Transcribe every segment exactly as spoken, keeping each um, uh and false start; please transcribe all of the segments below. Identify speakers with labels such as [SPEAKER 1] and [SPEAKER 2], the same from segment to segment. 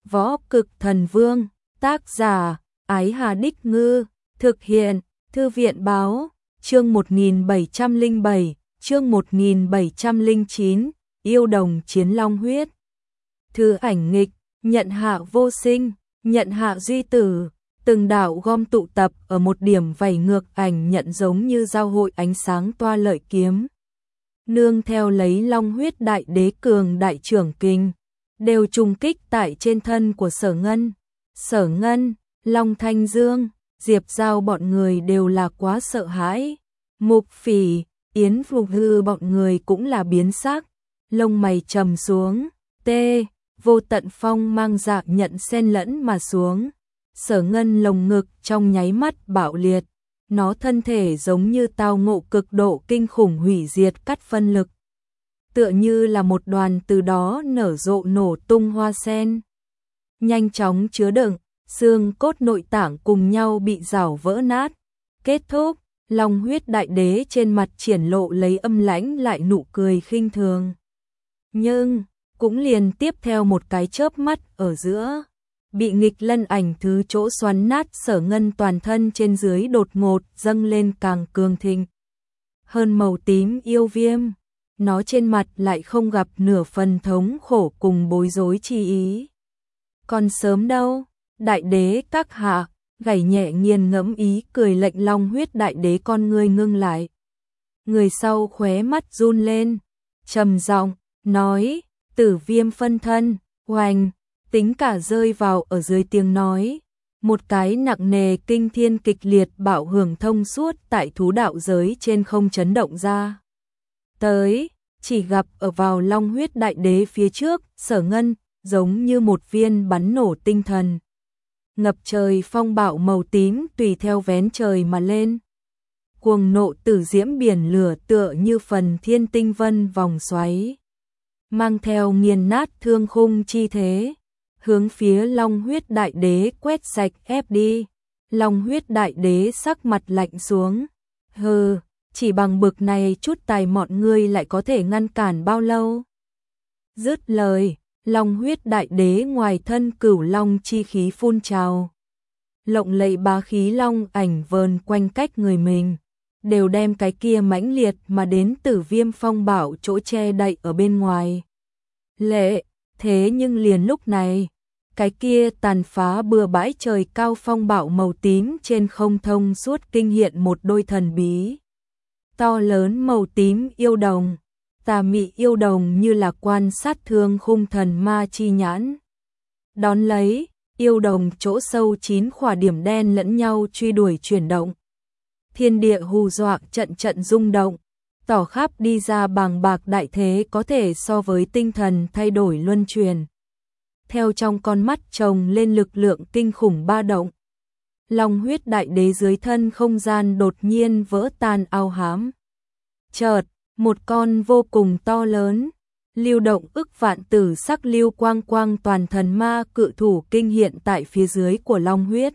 [SPEAKER 1] Võ Cực Thần Vương, tác giả, Ái Hà Đích Ngư, thực hiện, Thư viện Báo, chương một nghìn bảy trăm lẻ bảy, chương một nghìn bảy trăm lẻ chín, yêu đồng chiến long huyết. Thư ảnh nghịch, nhận hạ vô sinh, nhận hạ duy tử, từng đạo gom tụ tập ở một điểm vảy ngược ảnh nhận giống như giao hội ánh sáng toa lợi kiếm. Nương theo lấy long huyết đại đế cường đại trưởng kinh, đều trùng kích tại trên thân của Sở Ngân. Sở Ngân, Long Thanh Dương, Diệp Giao bọn người đều là quá sợ hãi. Mục Phỉ, Yến Phục Hư bọn người cũng là biến sắc, lông mày trầm xuống. T. Vô Tận Phong mang dạ nhận xen lẫn mà xuống. Sở Ngân lồng ngực trong nháy mắt bạo liệt, nó thân thể giống như tao ngộ cực độ kinh khủng hủy diệt cắt phân lực, tựa như là một đoàn từ đó nở rộ nổ tung hoa sen, nhanh chóng chứa đựng, xương cốt nội tạng cùng nhau bị rào vỡ nát. Kết thúc, long huyết đại đế trên mặt triển lộ lấy âm lãnh lại nụ cười khinh thường. Nhưng, cũng liền tiếp theo một cái chớp mắt ở giữa, bị nghịch lân ảnh thứ chỗ xoắn nát Sở Ngân toàn thân trên dưới đột ngột dâng lên càng cường thịnh hơn màu tím yêu viêm. Nó trên mặt lại không gặp nửa phần thống khổ cùng bối rối chi ý. Còn sớm đâu, đại đế các hạ, gảy nhẹ nghiền ngẫm ý cười lệnh long huyết đại đế con ngươi ngưng lại. Người sau khóe mắt run lên, trầm giọng nói, tử viêm phân thân, oanh, tính cả rơi vào ở dưới tiếng nói. Một cái nặng nề kinh thiên kịch liệt bạo hưởng thông suốt tại thú đạo giới trên không chấn động ra. Tới, chỉ gặp ở vào long huyết đại đế phía trước, Sở Ngân, giống như một viên bắn nổ tinh thần. Ngập trời phong bạo màu tím tùy theo vén trời mà lên. Cuồng nộ tử diễm biển lửa tựa như phần thiên tinh vân vòng xoáy, mang theo nghiền nát thương khung chi thế, hướng phía long huyết đại đế quét sạch ép đi. Long huyết đại đế sắc mặt lạnh xuống. Hừ, chỉ bằng bực này chút tài mọn ngươi lại có thể ngăn cản bao lâu? Dứt lời, long huyết đại đế ngoài thân cửu long chi khí phun trào. Lộng lẫy bá khí long ảnh vờn quanh cách người mình, đều đem cái kia mãnh liệt mà đến tử viêm phong bạo chỗ che đậy ở bên ngoài. Lệ, thế nhưng liền lúc này, cái kia tàn phá bừa bãi trời cao phong bạo màu tím trên không thông suốt kinh hiện một đôi thần bí. To lớn màu tím yêu đồng, tà mị yêu đồng như là quan sát thương khung thần ma chi nhãn. Đón lấy, yêu đồng chỗ sâu chín khỏa điểm đen lẫn nhau truy đuổi chuyển động. Thiên địa hù dọa trận trận rung động, tỏ khắp đi ra bàng bạc đại thế có thể so với tinh thần thay đổi luân truyền. Theo trong con mắt trồng lên lực lượng kinh khủng ba động. Long huyết đại đế dưới thân không gian đột nhiên vỡ tan ao hám. Chợt, một con vô cùng to lớn, lưu động ức vạn tử sắc lưu quang quang toàn thần ma cự thủ kinh hiện tại phía dưới của long huyết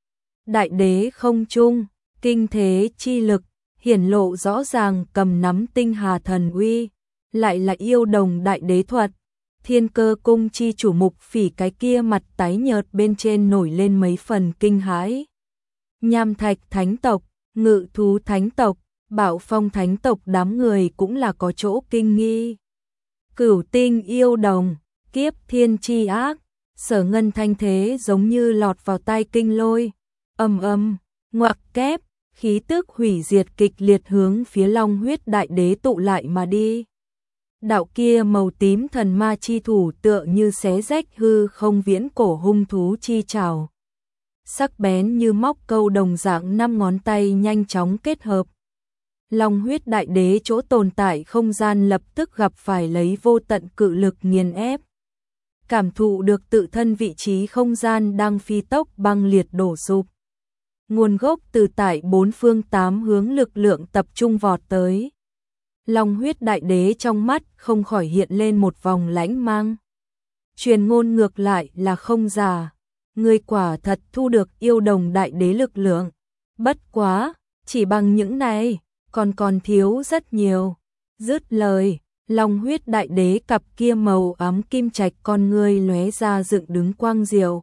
[SPEAKER 1] đại đế không trung, kinh thế chi lực, hiển lộ rõ ràng cầm nắm tinh hà thần uy, lại là yêu đồng đại đế thuật. Thiên Cơ cung chi chủ Mục Phỉ cái kia mặt tái nhợt bên trên nổi lên mấy phần kinh hãi. Nham Thạch thánh tộc, Ngự thú thánh tộc, Bạo Phong thánh tộc đám người cũng là có chỗ kinh nghi. Cửu tinh yêu đồng, kiếp thiên chi ác, Sở Ngân thanh thế giống như lọt vào tai kinh lôi. Ầm ầm, ngoặc kép, khí tức hủy diệt kịch liệt hướng phía long huyết đại đế tụ lại mà đi. Đạo kia màu tím thần ma chi thủ tựa như xé rách hư không viễn cổ hung thú chi trảo. Sắc bén như móc câu đồng dạng năm ngón tay nhanh chóng kết hợp. Long huyết đại đế chỗ tồn tại không gian lập tức gặp phải lấy vô tận cự lực nghiền ép. Cảm thụ được tự thân vị trí không gian đang phi tốc băng liệt đổ sụp. Nguồn gốc từ tại bốn phương tám hướng lực lượng tập trung vọt tới. Long huyết đại đế trong mắt không khỏi hiện lên một vòng lãnh mang. Truyền ngôn ngược lại là không giả, người quả thật thu được yêu đồng đại đế lực lượng. Bất quá, chỉ bằng những này, còn còn thiếu rất nhiều. Dứt lời, Long huyết đại đế cặp kia màu ám kim trạch con ngươi lóe ra dựng đứng quang diệu.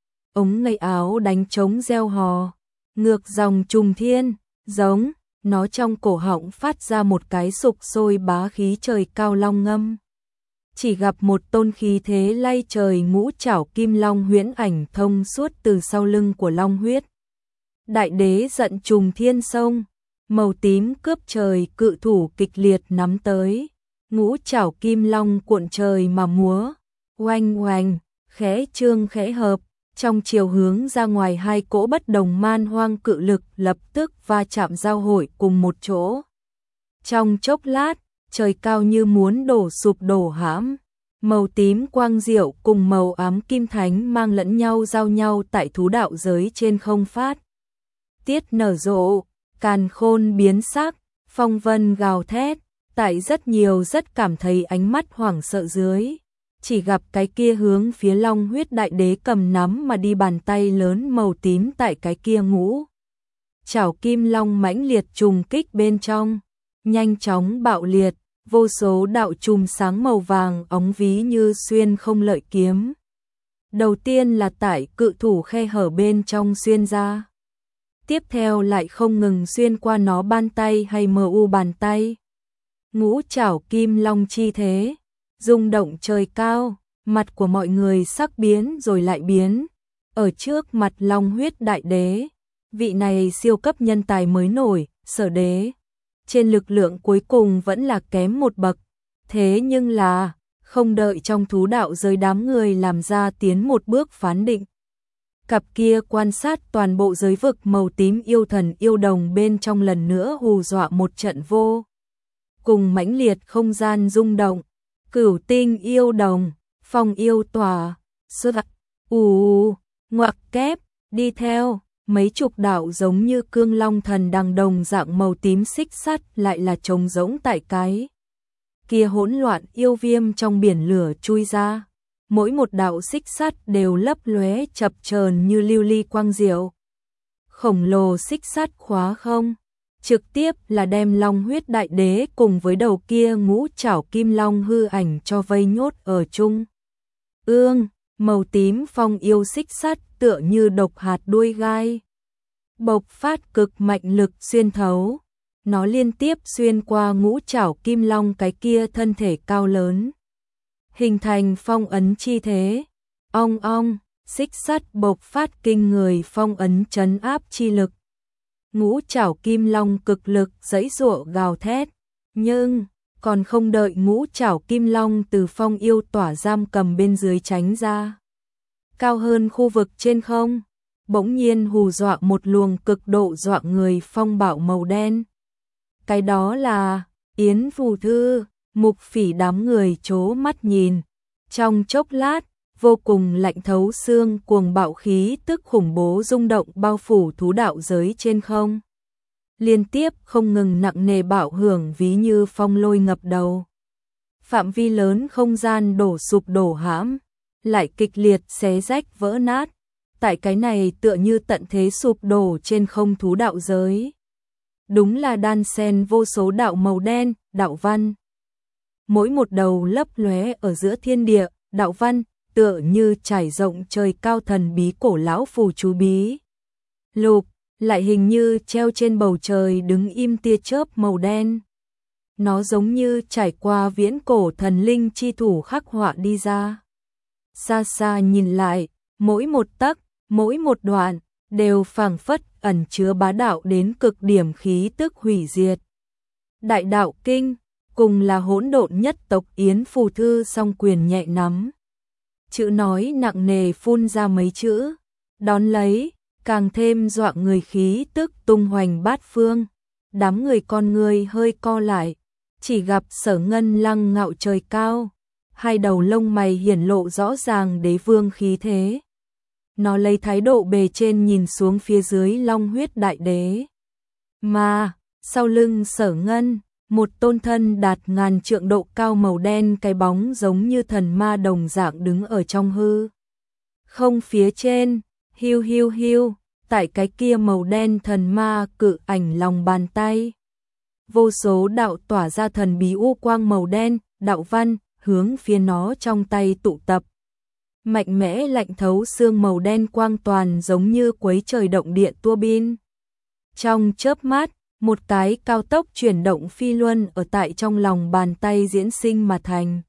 [SPEAKER 1] Ống ngây áo đánh trống reo hò, ngược dòng trùng thiên, giống, nó trong cổ họng phát ra một cái sục sôi bá khí trời cao long ngâm. Chỉ gặp một tôn khí thế lay trời ngũ trảo kim long huyễn ảnh thông suốt từ sau lưng của long huyết. Đại đế giận trùng thiên sông, màu tím cướp trời cự thủ kịch liệt nắm tới, ngũ trảo kim long cuộn trời mà múa, oanh oanh, khẽ trương khẽ hợp, trong chiều hướng ra ngoài hai cỗ bất đồng man hoang cự lực lập tức va chạm giao hội cùng một chỗ. Trong chốc lát, trời cao như muốn đổ sụp đổ hãm, màu tím quang diệu cùng màu ám kim thánh mang lẫn nhau giao nhau tại thú đạo giới trên không phát. Tiết nở rộ, càn khôn biến sắc, phong vân gào thét, tại rất nhiều rất cảm thấy ánh mắt hoảng sợ dưới. Chỉ gặp cái kia hướng phía long huyết đại đế cầm nắm mà đi bàn tay lớn màu tím tại cái kia ngũ. Chảo kim long mãnh liệt trùng kích bên trong, nhanh chóng bạo liệt, vô số đạo chùm sáng màu vàng óng ví như xuyên không lợi kiếm. Đầu tiên là tại cự thủ khe hở bên trong xuyên ra. Tiếp theo lại không ngừng xuyên qua nó ban tay hay mờ u bàn tay. Ngũ chảo kim long chi thế, rung động trời cao, mặt của mọi người sắc biến rồi lại biến. Ở trước mặt long huyết đại đế, vị này siêu cấp nhân tài mới nổi, Sở đế. Trên lực lượng cuối cùng vẫn là kém một bậc. Thế nhưng là, không đợi trong thú đạo giới đám người làm ra tiến một bước phán định. Cặp kia quan sát toàn bộ giới vực màu tím yêu thần yêu đồng bên trong lần nữa hù dọa một trận vô. Cùng mãnh liệt không gian rung động, cửu tinh yêu đồng, phong yêu tòa, sơ đặc, ù, ngoặc kép, đi theo, mấy chục đạo giống như cương long thần đằng đồng dạng màu tím xích sắt lại là trống rỗng tại cái. Kia hỗn loạn yêu viêm trong biển lửa chui ra, mỗi một đạo xích sắt đều lấp lóe chập chờn như lưu ly quang diệu. Khổng lồ xích sắt khóa không, trực tiếp là đem long huyết đại đế cùng với đầu kia ngũ trảo kim long hư ảnh cho vây nhốt ở chung. Ương, màu tím phong yêu xích sắt tựa như độc hạt đuôi gai. Bộc phát cực mạnh lực xuyên thấu. Nó liên tiếp xuyên qua ngũ trảo kim long cái kia thân thể cao lớn. Hình thành phong ấn chi thế. Ong ong, xích sắt bộc phát kinh người phong ấn trấn áp chi lực. Ngũ trảo kim long cực lực giãy giụa gào thét. Nhưng, còn không đợi ngũ trảo kim long từ phong yêu tỏa giam cầm bên dưới tránh ra. Cao hơn khu vực trên không, bỗng nhiên hù dọa một luồng cực độ dọa người phong bạo màu đen. Cái đó là Yến Phù Thư, Mục Phỉ đám người chố mắt nhìn. Trong chốc lát, vô cùng lạnh thấu xương cuồng bạo khí tức khủng bố rung động bao phủ thú đạo giới trên không. Liên tiếp không ngừng nặng nề bạo hưởng ví như phong lôi ngập đầu. Phạm vi lớn không gian đổ sụp đổ hãm, lại kịch liệt xé rách vỡ nát. Tại cái này tựa như tận thế sụp đổ trên không thú đạo giới. Đúng là đan xen vô số đạo màu đen, đạo văn. Mỗi một đầu lấp lóe ở giữa thiên địa, đạo văn, tựa như trải rộng trời cao thần bí cổ lão phù chú bí. Lục, lại hình như treo trên bầu trời đứng im tia chớp màu đen. Nó giống như trải qua viễn cổ thần linh chi thủ khắc họa đi ra. Xa xa nhìn lại, mỗi một tấc, mỗi một đoạn, đều phảng phất ẩn chứa bá đạo đến cực điểm khí tức hủy diệt. Đại đạo kinh, cùng là hỗn độn nhất tộc Yến Phù Thư song quyền nhẹ nắm. Chữ nói nặng nề phun ra mấy chữ, đón lấy, càng thêm dọa người khí tức tung hoành bát phương. Đám người con người hơi co lại, chỉ gặp Sở Ngân lăng ngạo trời cao, hai đầu lông mày hiển lộ rõ ràng đế vương khí thế. Nó lấy thái độ bề trên nhìn xuống phía dưới long huyết đại đế. Mà, sau lưng Sở Ngân, một tôn thân đạt ngàn trượng độ cao màu đen cái bóng giống như thần ma đồng dạng đứng ở trong hư. Không phía trên, hiu hiu hiu, tại cái kia màu đen thần ma cự ảnh lòng bàn tay. Vô số đạo tỏa ra thần bí u quang màu đen, đạo văn, hướng phía nó trong tay tụ tập. Mạnh mẽ lạnh thấu xương màu đen quang toàn giống như quấy trời động địa tua bin. Trong chớp mắt, một cái cao tốc chuyển động phi luân ở tại trong lòng bàn tay diễn sinh mà thành.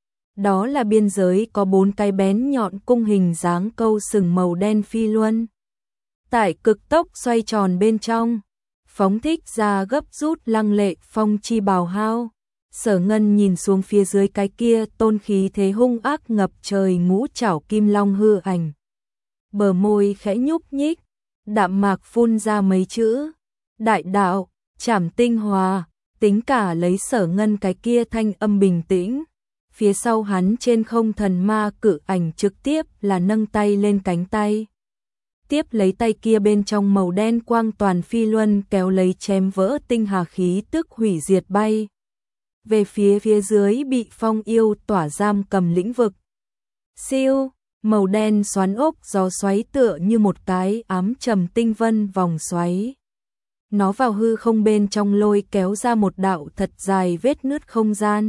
[SPEAKER 1] Đó là biên giới có bốn cái bén nhọn cung hình dáng câu sừng màu đen phi luân. Tại cực tốc xoay tròn bên trong, phóng thích ra gấp rút lăng lệ phong chi bào hao. Sở Ngân nhìn xuống phía dưới cái kia tôn khí thế hung ác ngập trời ngũ trảo kim long hư ảnh. Bờ môi khẽ nhúc nhích, đạm mạc phun ra mấy chữ. Đại đạo, trảm tinh hòa, tính cả lấy Sở Ngân cái kia thanh âm bình tĩnh. Phía sau hắn trên không thần ma cự ảnh trực tiếp là nâng tay lên cánh tay. Tiếp lấy tay kia bên trong màu đen quang toàn phi luân kéo lấy chém vỡ tinh hà khí tức hủy diệt bay. Về phía phía dưới bị phong yêu tỏa giam cầm lĩnh vực. Siêu, màu đen xoắn ốc gió xoáy tựa như một cái ám trầm tinh vân vòng xoáy. Nó vào hư không bên trong lôi kéo ra một đạo thật dài vết nứt không gian.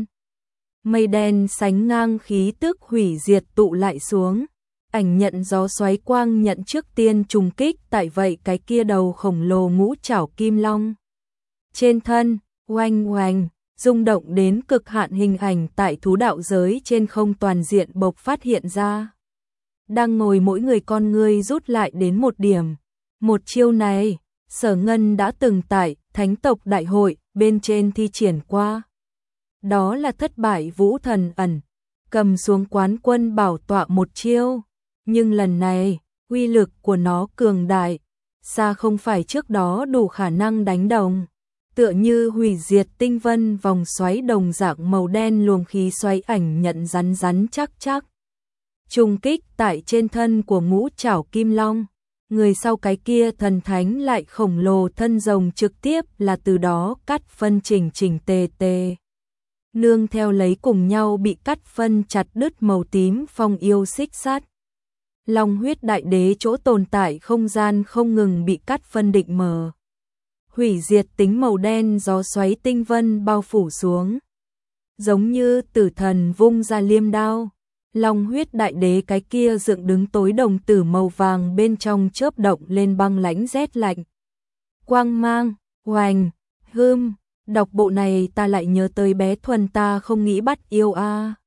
[SPEAKER 1] Mây đen sánh ngang khí tức hủy diệt tụ lại xuống. Ảnh nhận gió xoáy quang nhận trước tiên trùng kích tại vậy cái kia đầu khổng lồ ngũ trảo kim long. Trên thân, oanh oanh, rung động đến cực hạn hình ảnh tại thú đạo giới trên không toàn diện bộc phát hiện ra. Đang ngồi mỗi người con ngươi rút lại đến một điểm. Một chiêu này, Sở Ngân đã từng tại Thánh tộc đại hội bên trên thi triển qua. Đó là thất bại vũ thần ẩn, cầm xuống quán quân bảo tọa một chiêu. Nhưng lần này, uy lực của nó cường đại, xa không phải trước đó đủ khả năng đánh đồng. Tựa như hủy diệt tinh vân vòng xoáy đồng dạng màu đen luồng khí xoáy ảnh nhận rắn rắn chắc chắc. Trùng kích tại trên thân của ngũ trảo kim long. Người sau cái kia thần thánh lại khổng lồ thân rồng trực tiếp là từ đó cắt phân chỉnh chỉnh tề tề. Nương theo lấy cùng nhau bị cắt phân chặt đứt màu tím phong yêu xích sắt. Long huyết đại đế chỗ tồn tại không gian không ngừng bị cắt phân định mờ. Hủy diệt tính màu đen gió xoáy tinh vân bao phủ xuống. Giống như tử thần vung ra liêm đao. Long huyết đại đế cái kia dựng đứng tối đồng tử màu vàng bên trong chớp động lên băng lãnh rét lạnh. Quang mang, hoành, hươm, đọc bộ này ta lại nhớ tới bé Thuần ta không nghĩ bắt yêu a. À.